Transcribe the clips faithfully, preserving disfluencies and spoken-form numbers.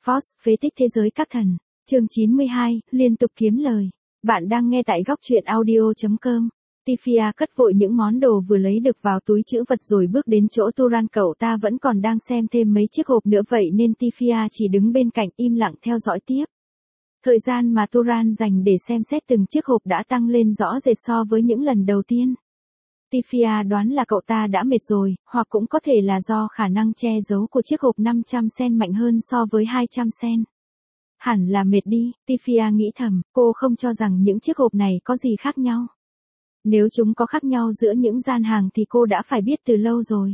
Fox, phế tích thế giới các thần. Chương chín mươi hai, liên tục kiếm lời. Bạn đang nghe tại góc truyện audio chấm com. Tifia cất vội những món đồ vừa lấy được vào túi trữ vật rồi bước đến chỗ Turan, cậu ta vẫn còn đang xem thêm mấy chiếc hộp nữa, vậy nên Tifia chỉ đứng bên cạnh im lặng theo dõi tiếp. Thời gian mà Turan dành để xem xét từng chiếc hộp đã tăng lên rõ rệt so với những lần đầu tiên. Tifia đoán là cậu ta đã mệt rồi, hoặc cũng có thể là do khả năng che giấu của chiếc hộp năm trăm sen mạnh hơn so với hai trăm sen. Hẳn là mệt đi, Tifia nghĩ thầm, cô không cho rằng những chiếc hộp này có gì khác nhau. Nếu chúng có khác nhau giữa những gian hàng thì cô đã phải biết từ lâu rồi.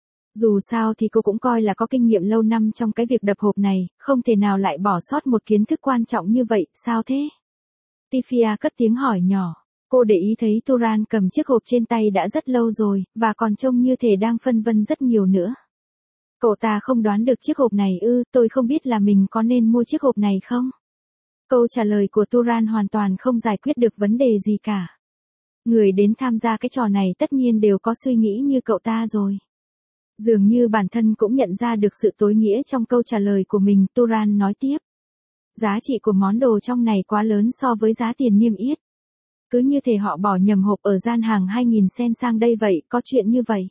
Dù sao thì cô cũng coi là có kinh nghiệm lâu năm trong cái việc đập hộp này, không thể nào lại bỏ sót một kiến thức quan trọng như vậy, sao thế? Tifia cất tiếng hỏi nhỏ. Cô để ý thấy Turan cầm chiếc hộp trên tay đã rất lâu rồi, và còn trông như thể đang phân vân rất nhiều nữa. Cậu ta không đoán được chiếc hộp này ư, tôi không biết là mình có nên mua chiếc hộp này không? Câu trả lời của Turan hoàn toàn không giải quyết được vấn đề gì cả. Người đến tham gia cái trò này tất nhiên đều có suy nghĩ như cậu ta rồi. Dường như bản thân cũng nhận ra được sự tối nghĩa trong câu trả lời của mình, Turan nói tiếp. Giá trị của món đồ trong này quá lớn so với giá tiền niêm yết. Cứ như thể họ bỏ nhầm hộp ở gian hàng hai nghìn sen sang đây vậy, có chuyện như vậy.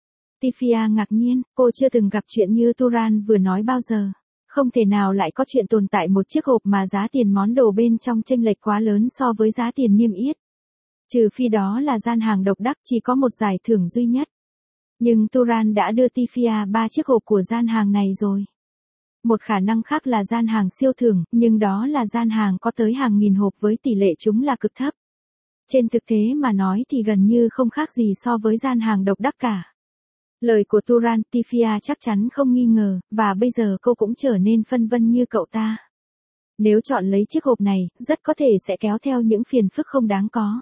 Tifia ngạc nhiên, cô chưa từng gặp chuyện như Turan vừa nói bao giờ. Không thể nào lại có chuyện tồn tại một chiếc hộp mà giá tiền món đồ bên trong chênh lệch quá lớn so với giá tiền niêm yết. Trừ phi đó là gian hàng độc đắc chỉ có một giải thưởng duy nhất. Nhưng Turan đã đưa Tifia ba chiếc hộp của gian hàng này rồi. Một khả năng khác là gian hàng siêu thưởng, nhưng đó là gian hàng có tới hàng nghìn hộp với tỷ lệ trúng là cực thấp. Trên thực tế mà nói thì gần như không khác gì so với gian hàng độc đắc cả. Lời của Turan, Tifia chắc chắn không nghi ngờ, và bây giờ cô cũng trở nên phân vân như cậu ta. Nếu chọn lấy chiếc hộp này, rất có thể sẽ kéo theo những phiền phức không đáng có.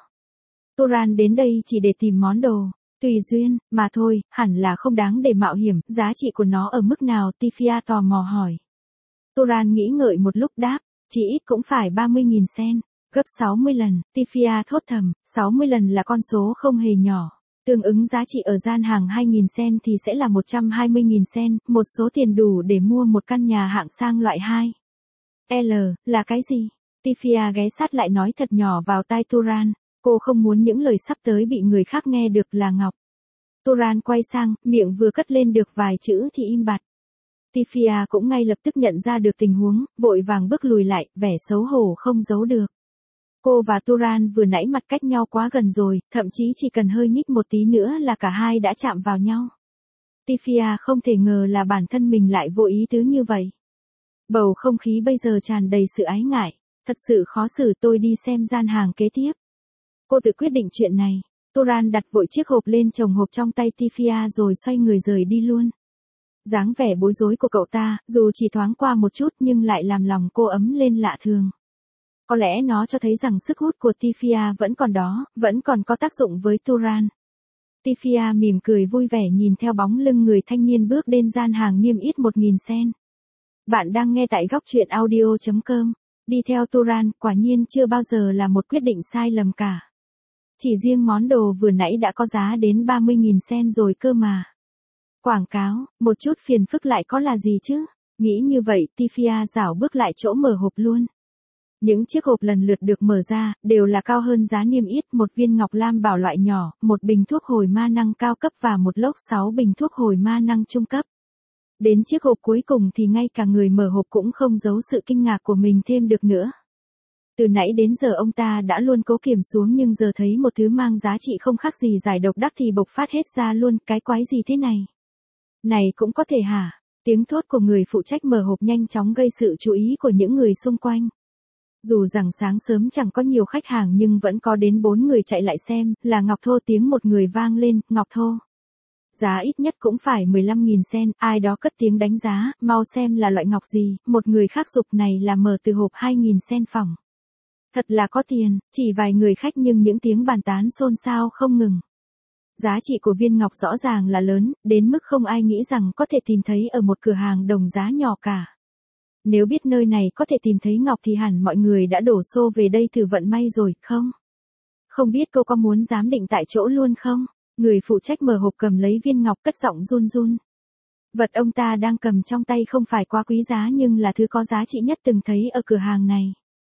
Turan đến đây chỉ để tìm món đồ, tùy duyên, mà thôi, hẳn là không đáng để mạo hiểm, giá trị của nó ở mức nào, Tifia tò mò hỏi. Turan nghĩ ngợi một lúc đáp, chỉ ít cũng phải ba mươi nghìn sen. Gấp sáu mươi lần, Tifia thốt thầm, sáu mươi lần là con số không hề nhỏ. Tương ứng giá trị ở gian hàng hai nghìn sen thì sẽ là một trăm hai mươi nghìn sen, một số tiền đủ để mua một căn nhà hạng sang loại hai. L, là cái gì? Tifia ghé sát lại nói thật nhỏ vào tai Turan, cô không muốn những lời sắp tới bị người khác nghe được là ngọc. Turan quay sang, miệng vừa cất lên được vài chữ thì im bặt. Tifia cũng ngay lập tức nhận ra được tình huống, vội vàng bước lùi lại, vẻ xấu hổ không giấu được. Cô và Turan vừa nãy mặt cách nhau quá gần rồi, thậm chí chỉ cần hơi nhích một tí nữa là cả hai đã chạm vào nhau. Tifia không thể ngờ là bản thân mình lại vô ý tứ như vậy. Bầu không khí bây giờ tràn đầy sự ái ngại, thật sự khó xử, tôi đi xem gian hàng kế tiếp. Cô tự quyết định chuyện này. Turan đặt vội chiếc hộp lên chồng hộp trong tay Tifia rồi xoay người rời đi luôn. Dáng vẻ bối rối của cậu ta, dù chỉ thoáng qua một chút nhưng lại làm lòng cô ấm lên lạ thường. Có lẽ nó cho thấy rằng sức hút của Tifia vẫn còn đó, vẫn còn có tác dụng với Turan. Tifia mỉm cười vui vẻ nhìn theo bóng lưng người thanh niên bước đến gian hàng niêm yết một nghìn sen. Bạn đang nghe tại góc truyện audio chấm com. Đi theo Turan quả nhiên chưa bao giờ là một quyết định sai lầm cả. Chỉ riêng món đồ vừa nãy đã có giá đến ba mươi nghìn sen rồi cơ mà. Quảng cáo, một chút phiền phức lại có là gì chứ? Nghĩ như vậy, Tifia rảo bước lại chỗ mở hộp luôn. Những chiếc hộp lần lượt được mở ra, đều là cao hơn giá niêm yết, một viên ngọc lam bảo loại nhỏ, một bình thuốc hồi ma năng cao cấp và một lốc sáu bình thuốc hồi ma năng trung cấp. Đến chiếc hộp cuối cùng thì ngay cả người mở hộp cũng không giấu sự kinh ngạc của mình thêm được nữa. Từ nãy đến giờ ông ta đã luôn cố kiềm xuống nhưng giờ thấy một thứ mang giá trị không khác gì giải độc đắc thì bộc phát hết ra luôn, cái quái gì thế này? Này cũng có thể hả? Tiếng thốt của người phụ trách mở hộp nhanh chóng gây sự chú ý của những người xung quanh. Dù rằng sáng sớm chẳng có nhiều khách hàng nhưng vẫn có đến bốn người chạy lại xem, là ngọc thô, tiếng một người vang lên, ngọc thô. Giá ít nhất cũng phải mười lăm nghìn sen, ai đó cất tiếng đánh giá, mau xem là loại ngọc gì, một người khác giục này là mở từ hộp hai nghìn sen phỏng. Thật là có tiền, chỉ vài người khách nhưng những tiếng bàn tán xôn xao không ngừng. Giá trị của viên ngọc rõ ràng là lớn, đến mức không ai nghĩ rằng có thể tìm thấy ở một cửa hàng đồng giá nhỏ cả. Nếu biết nơi này có thể tìm thấy ngọc thì hẳn mọi người đã đổ xô về đây thử vận may rồi, không? Không biết cô có muốn giám định tại chỗ luôn không? Người phụ trách mở hộp cầm lấy viên ngọc cất giọng run run. Vật ông ta đang cầm trong tay không phải quá quý giá nhưng là thứ có giá trị nhất từng thấy ở cửa hàng này.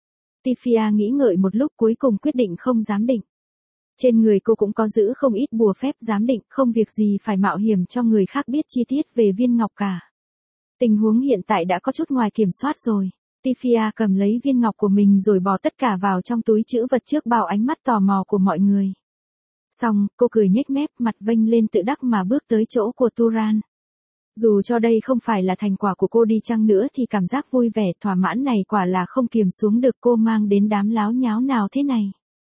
Tifia nghĩ ngợi một lúc cuối cùng quyết định không giám định. Trên người cô cũng có giữ không ít bùa phép giám định, không việc gì phải mạo hiểm cho người khác biết chi tiết về viên ngọc cả. Tình huống hiện tại đã có chút ngoài kiểm soát rồi. Tifia cầm lấy viên ngọc của mình rồi bỏ tất cả vào trong túi trữ vật trước bao ánh mắt tò mò của mọi người. Xong, cô cười nhếch mép, mặt vênh lên tự đắc mà bước tới chỗ của Turan. Dù cho đây không phải là thành quả của cô đi chăng nữa thì cảm giác vui vẻ thỏa mãn này quả là không kiềm xuống được cô mang đến đám láo nháo nào thế này.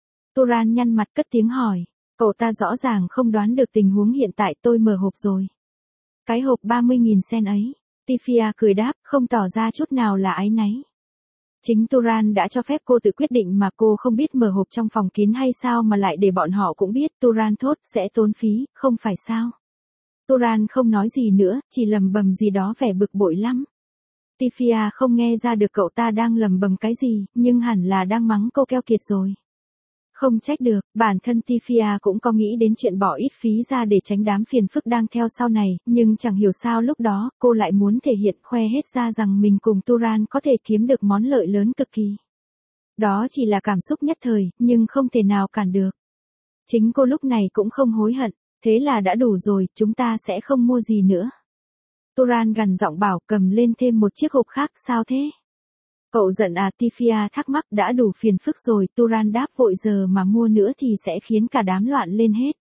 Turan nhăn mặt cất tiếng hỏi, cậu ta rõ ràng không đoán được tình huống hiện tại. Tôi mở hộp rồi. Cái hộp ba mươi nghìn sen ấy. Tifia cười đáp, không tỏ ra chút nào là áy náy. Chính Turan đã cho phép cô tự quyết định mà cô không biết mở hộp trong phòng kín hay sao mà lại để bọn họ cũng biết. Turan thốt, sẽ tốn phí, không phải sao. Turan không nói gì nữa, chỉ lầm bầm gì đó vẻ bực bội lắm. Tifia không nghe ra được cậu ta đang lầm bầm cái gì, nhưng hẳn là đang mắng cô keo kiệt rồi. Không trách được, bản thân Tifia cũng có nghĩ đến chuyện bỏ ít phí ra để tránh đám phiền phức đang theo sau này, nhưng chẳng hiểu sao lúc đó, cô lại muốn thể hiện khoe hết ra rằng mình cùng Turan có thể kiếm được món lợi lớn cực kỳ. Đó chỉ là cảm xúc nhất thời, nhưng không thể nào cản được. Chính cô lúc này cũng không hối hận, thế là đã đủ rồi, chúng ta sẽ không mua gì nữa. Turan gằn giọng bảo, cầm lên thêm một chiếc hộp khác, sao thế? Cậu giận à? Tifia thắc mắc, đã đủ phiền phức rồi. Turan đáp, vội giờ mà mua nữa thì sẽ khiến cả đám loạn lên hết.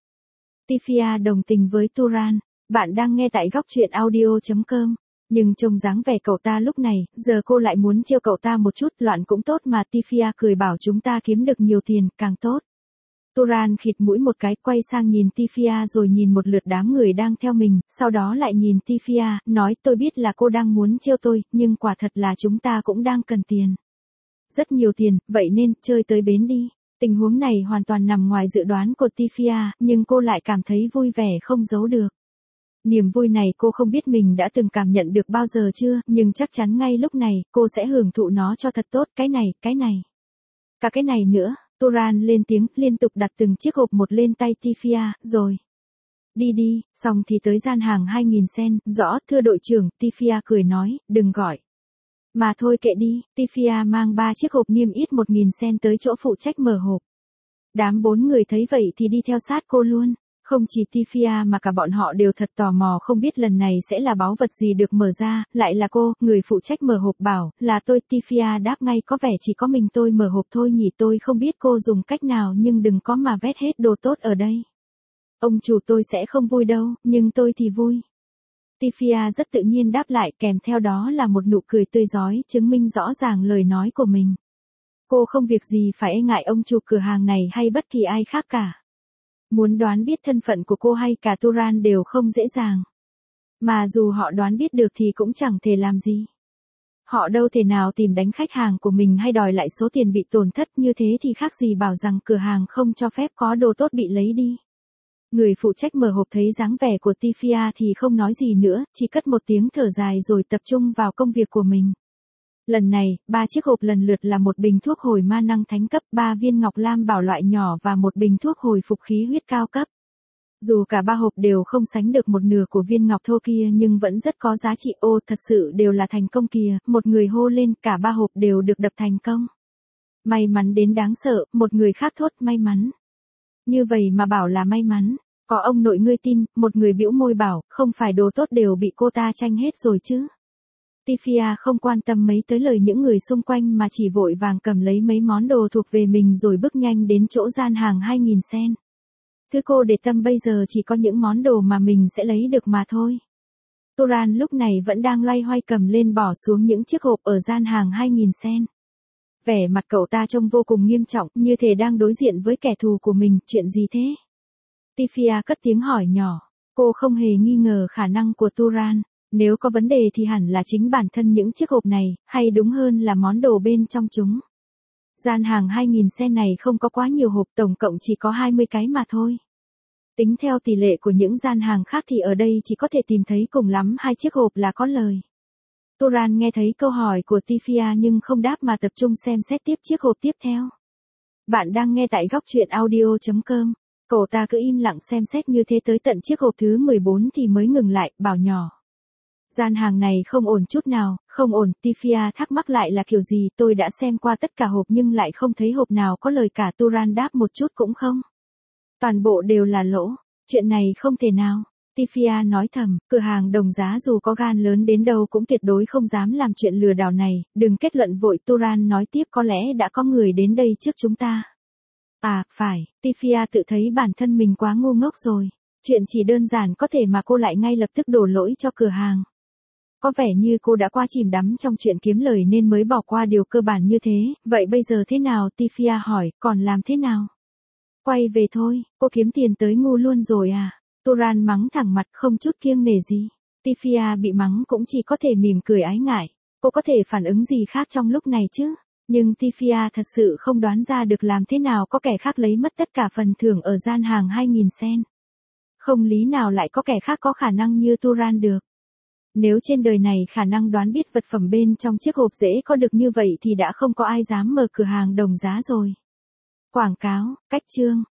Tifia đồng tình với Turan. Bạn đang nghe tại góc truyện audio chấm com. Nhưng trông dáng vẻ cậu ta lúc này, giờ cô lại muốn trêu cậu ta một chút, loạn cũng tốt mà. Tifia cười bảo, chúng ta kiếm được nhiều tiền, càng tốt. Turan khịt mũi một cái, quay sang nhìn Tifia rồi nhìn một lượt đám người đang theo mình, sau đó lại nhìn Tifia, nói, tôi biết là cô đang muốn trêu tôi, nhưng quả thật là chúng ta cũng đang cần tiền. Rất nhiều tiền, vậy nên, chơi tới bến đi. Tình huống này hoàn toàn nằm ngoài dự đoán của Tifia, nhưng cô lại cảm thấy vui vẻ không giấu được. Niềm vui này cô không biết mình đã từng cảm nhận được bao giờ chưa, nhưng chắc chắn ngay lúc này, cô sẽ hưởng thụ nó cho thật tốt, cái này, cái này. Cả cái này nữa. Turan lên tiếng, liên tục đặt từng chiếc hộp một lên tay Tifia, rồi. Đi đi, xong thì tới gian hàng hai nghìn sen, rõ, thưa đội trưởng, Tifia cười nói, đừng gọi. Mà thôi kệ đi, Tifia mang ba chiếc hộp niêm yết một nghìn sen tới chỗ phụ trách mở hộp. Đám bốn người thấy vậy thì đi theo sát cô luôn. Không chỉ Tifia mà cả bọn họ đều thật tò mò không biết lần này sẽ là báu vật gì được mở ra, lại là cô, người phụ trách mở hộp bảo, là tôi. Tifia đáp ngay, có vẻ chỉ có mình tôi mở hộp thôi nhỉ, tôi không biết cô dùng cách nào nhưng đừng có mà vét hết đồ tốt ở đây. Ông chủ tôi sẽ không vui đâu, nhưng tôi thì vui. Tifia rất tự nhiên đáp lại, kèm theo đó là một nụ cười tươi rói, chứng minh rõ ràng lời nói của mình. Cô không việc gì phải e ngại ông chủ cửa hàng này hay bất kỳ ai khác cả. Muốn đoán biết thân phận của cô hay cả Turan đều không dễ dàng. Mà dù họ đoán biết được thì cũng chẳng thể làm gì. Họ đâu thể nào tìm đánh khách hàng của mình hay đòi lại số tiền bị tổn thất, như thế thì khác gì bảo rằng cửa hàng không cho phép có đồ tốt bị lấy đi. Người phụ trách mở hộp thấy dáng vẻ của Tifia thì không nói gì nữa, chỉ cất một tiếng thở dài rồi tập trung vào công việc của mình. Lần này, ba chiếc hộp lần lượt là một bình thuốc hồi ma năng thánh cấp, ba viên ngọc lam bảo loại nhỏ và một bình thuốc hồi phục khí huyết cao cấp. Dù cả ba hộp đều không sánh được một nửa của viên ngọc thô kia nhưng vẫn rất có giá trị. Ô, thật sự đều là thành công kìa, một người hô lên, cả ba hộp đều được đập thành công. May mắn đến đáng sợ, một người khác thốt, may mắn. Như vậy mà bảo là may mắn, có ông nội ngươi tin, một người bĩu môi bảo, không phải đồ tốt đều bị cô ta tranh hết rồi chứ. Tifia không quan tâm mấy tới lời những người xung quanh mà chỉ vội vàng cầm lấy mấy món đồ thuộc về mình rồi bước nhanh đến chỗ gian hàng hai nghìn sen. Thứ cô để tâm bây giờ chỉ có những món đồ mà mình sẽ lấy được mà thôi. Turan lúc này vẫn đang loay hoay cầm lên bỏ xuống những chiếc hộp ở gian hàng hai nghìn sen. Vẻ mặt cậu ta trông vô cùng nghiêm trọng, như thể đang đối diện với kẻ thù của mình, chuyện gì thế? Tifia cất tiếng hỏi nhỏ, cô không hề nghi ngờ khả năng của Turan. Nếu có vấn đề thì hẳn là chính bản thân những chiếc hộp này, hay đúng hơn là món đồ bên trong chúng. Gian hàng hai nghìn sen này không có quá nhiều hộp, tổng cộng chỉ có hai mươi cái mà thôi. Tính theo tỷ lệ của những gian hàng khác thì ở đây chỉ có thể tìm thấy cùng lắm hai chiếc hộp là có lời. Turan nghe thấy câu hỏi của Tifia nhưng không đáp mà tập trung xem xét tiếp chiếc hộp tiếp theo. Bạn đang nghe tại góc truyện audio chấm com. Cậu ta cứ im lặng xem xét như thế tới tận chiếc hộp thứ mười bốn thì mới ngừng lại, bảo nhỏ. Gian hàng này không ổn chút nào, không ổn, Tifia thắc mắc lại là kiểu gì, tôi đã xem qua tất cả hộp nhưng lại không thấy hộp nào có lời cả. Turan đáp một chút cũng không. Toàn bộ đều là lỗ, chuyện này không thể nào. Tifia nói thầm, cửa hàng đồng giá dù có gan lớn đến đâu cũng tuyệt đối không dám làm chuyện lừa đảo này, đừng kết luận vội. Turan nói tiếp, có lẽ đã có người đến đây trước chúng ta. À, phải, Tifia tự thấy bản thân mình quá ngu ngốc rồi. Chuyện chỉ đơn giản có thể mà cô lại ngay lập tức đổ lỗi cho cửa hàng. Có vẻ như cô đã qua chìm đắm trong chuyện kiếm lời nên mới bỏ qua điều cơ bản như thế. Vậy bây giờ thế nào? Tifia hỏi, còn làm thế nào? Quay về thôi, cô kiếm tiền tới ngu luôn rồi à? Turan mắng thẳng mặt không chút kiêng nể gì. Tifia bị mắng cũng chỉ có thể mỉm cười ái ngại. Cô có thể phản ứng gì khác trong lúc này chứ? Nhưng Tifia thật sự không đoán ra được làm thế nào có kẻ khác lấy mất tất cả phần thưởng ở gian hàng hai nghìn sen. Không lý nào lại có kẻ khác có khả năng như Turan được. Nếu trên đời này khả năng đoán biết vật phẩm bên trong chiếc hộp dễ có được như vậy thì đã không có ai dám mở cửa hàng đồng giá rồi. Quảng cáo, cách chương.